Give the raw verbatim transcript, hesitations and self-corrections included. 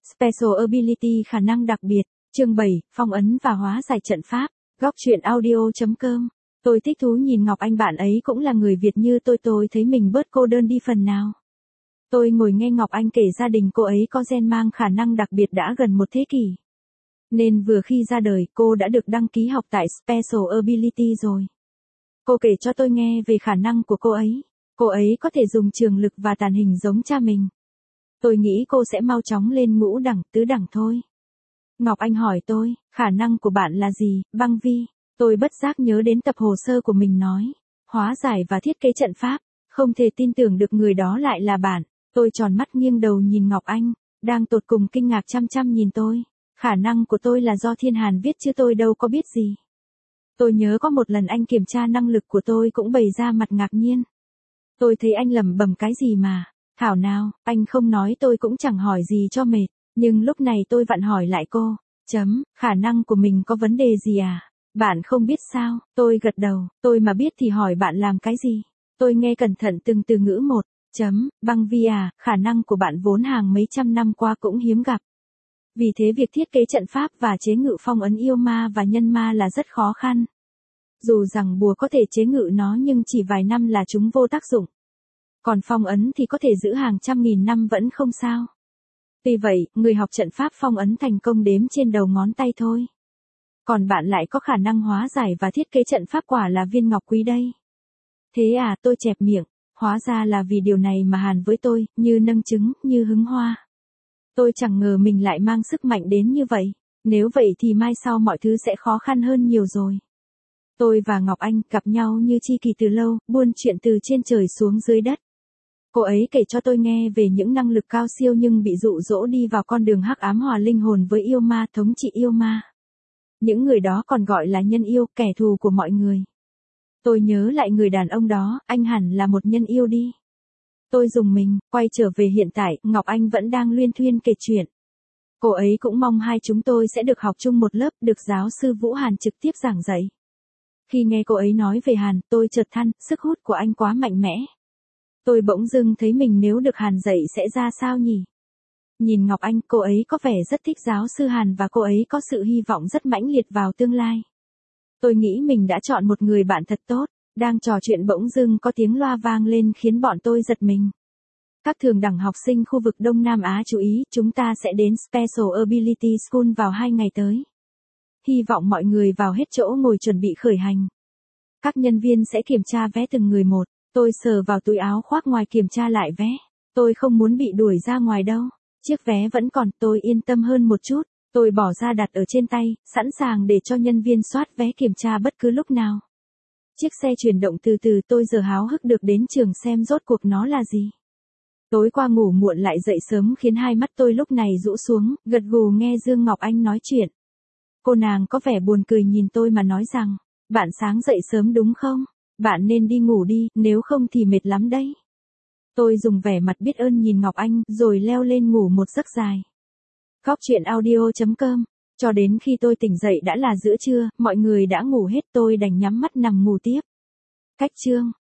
Special Ability khả năng đặc biệt, chương bảy, phong ấn và hóa giải trận pháp, góc truyện audio.com. Tôi thích thú nhìn Ngọc Anh, bạn ấy cũng là người Việt như tôi, tôi thấy mình bớt cô đơn đi phần nào. Tôi ngồi nghe Ngọc Anh kể gia đình cô ấy có gen mang khả năng đặc biệt đã gần một thế kỷ. Nên vừa khi ra đời cô đã được đăng ký học tại Special Ability rồi. Cô kể cho tôi nghe về khả năng của cô ấy. Cô ấy có thể dùng trường lực và tàn hình giống cha mình. Tôi nghĩ cô sẽ mau chóng lên ngũ đẳng, tứ đẳng thôi. Ngọc Anh hỏi tôi, khả năng của bạn là gì, Băng Vi? Tôi bất giác nhớ đến tập hồ sơ của mình nói, hóa giải và thiết kế trận pháp, không thể tin tưởng được người đó lại là bạn. Tôi tròn mắt nghiêng đầu nhìn Ngọc Anh, đang tột cùng kinh ngạc chăm chăm nhìn tôi. Khả năng của tôi là do Thiên Hàn viết chứ tôi đâu có biết gì. Tôi nhớ có một lần anh kiểm tra năng lực của tôi cũng bày ra mặt ngạc nhiên. Tôi thấy anh lẩm bẩm cái gì mà, thảo nào, anh không nói tôi cũng chẳng hỏi gì cho mệt. Nhưng lúc này tôi vặn hỏi lại cô, chấm, khả năng của mình có vấn đề gì à? Bạn không biết sao? Tôi gật đầu, tôi mà biết thì hỏi bạn làm cái gì? Tôi nghe cẩn thận từng từ ngữ một, chấm, Băng Vi à, khả năng của bạn vốn hàng mấy trăm năm qua cũng hiếm gặp. Vì thế việc thiết kế trận pháp và chế ngự phong ấn yêu ma và nhân ma là rất khó khăn. Dù rằng bùa có thể chế ngự nó nhưng chỉ vài năm là chúng vô tác dụng. Còn phong ấn thì có thể giữ hàng trăm nghìn năm vẫn không sao. Tuy vậy, người học trận pháp phong ấn thành công đếm trên đầu ngón tay thôi. Còn bạn lại có khả năng hóa giải và thiết kế trận pháp, quả là viên ngọc quý đây. Thế à, tôi chẹp miệng, hóa ra là vì điều này mà Hàn với tôi, như nâng trứng, như hứng hoa. Tôi chẳng ngờ mình lại mang sức mạnh đến như vậy, nếu vậy thì mai sau mọi thứ sẽ khó khăn hơn nhiều rồi. Tôi và Ngọc Anh gặp nhau như tri kỷ từ lâu, buôn chuyện từ trên trời xuống dưới đất. Cô ấy kể cho tôi nghe về những năng lực cao siêu nhưng bị dụ dỗ đi vào con đường hắc ám hòa linh hồn với yêu ma, thống trị yêu ma. Những người đó còn gọi là nhân yêu, kẻ thù của mọi người. Tôi nhớ lại người đàn ông đó, anh hẳn là một nhân yêu đi. Tôi rùng mình, quay trở về hiện tại, Ngọc Anh vẫn đang luyên thuyên kể chuyện. Cô ấy cũng mong hai chúng tôi sẽ được học chung một lớp, được giáo sư Vũ Hàn trực tiếp giảng dạy. Khi nghe cô ấy nói về Hàn, tôi chợt than, sức hút của anh quá mạnh mẽ. Tôi bỗng dưng thấy mình nếu được Hàn dạy sẽ ra sao nhỉ? Nhìn Ngọc Anh, cô ấy có vẻ rất thích giáo sư Hàn và cô ấy có sự hy vọng rất mãnh liệt vào tương lai. Tôi nghĩ mình đã chọn một người bạn thật tốt. Đang trò chuyện bỗng dưng có tiếng loa vang lên khiến bọn tôi giật mình. Các thường đẳng học sinh khu vực Đông Nam Á chú ý, chúng ta sẽ đến Special Ability School vào hai ngày tới. Hy vọng mọi người vào hết chỗ ngồi chuẩn bị khởi hành. Các nhân viên sẽ kiểm tra vé từng người một. Tôi sờ vào túi áo khoác ngoài kiểm tra lại vé. Tôi không muốn bị đuổi ra ngoài đâu. Chiếc vé vẫn còn, tôi yên tâm hơn một chút. Tôi bỏ ra đặt ở trên tay, sẵn sàng để cho nhân viên soát vé kiểm tra bất cứ lúc nào. Chiếc xe chuyển động từ từ, tôi giờ háo hức được đến trường xem rốt cuộc nó là gì. Tối qua ngủ muộn lại dậy sớm khiến hai mắt tôi lúc này rũ xuống, gật gù nghe Dương Ngọc Anh nói chuyện. Cô nàng có vẻ buồn cười nhìn tôi mà nói rằng, bạn sáng dậy sớm đúng không? Bạn nên đi ngủ đi, nếu không thì mệt lắm đấy. Tôi dùng vẻ mặt biết ơn nhìn Ngọc Anh, rồi leo lên ngủ một giấc dài. Góc truyện audio.com. Cho đến khi tôi tỉnh dậy đã là giữa trưa, mọi người đã ngủ hết, tôi đành nhắm mắt nằm ngủ tiếp. Cách chương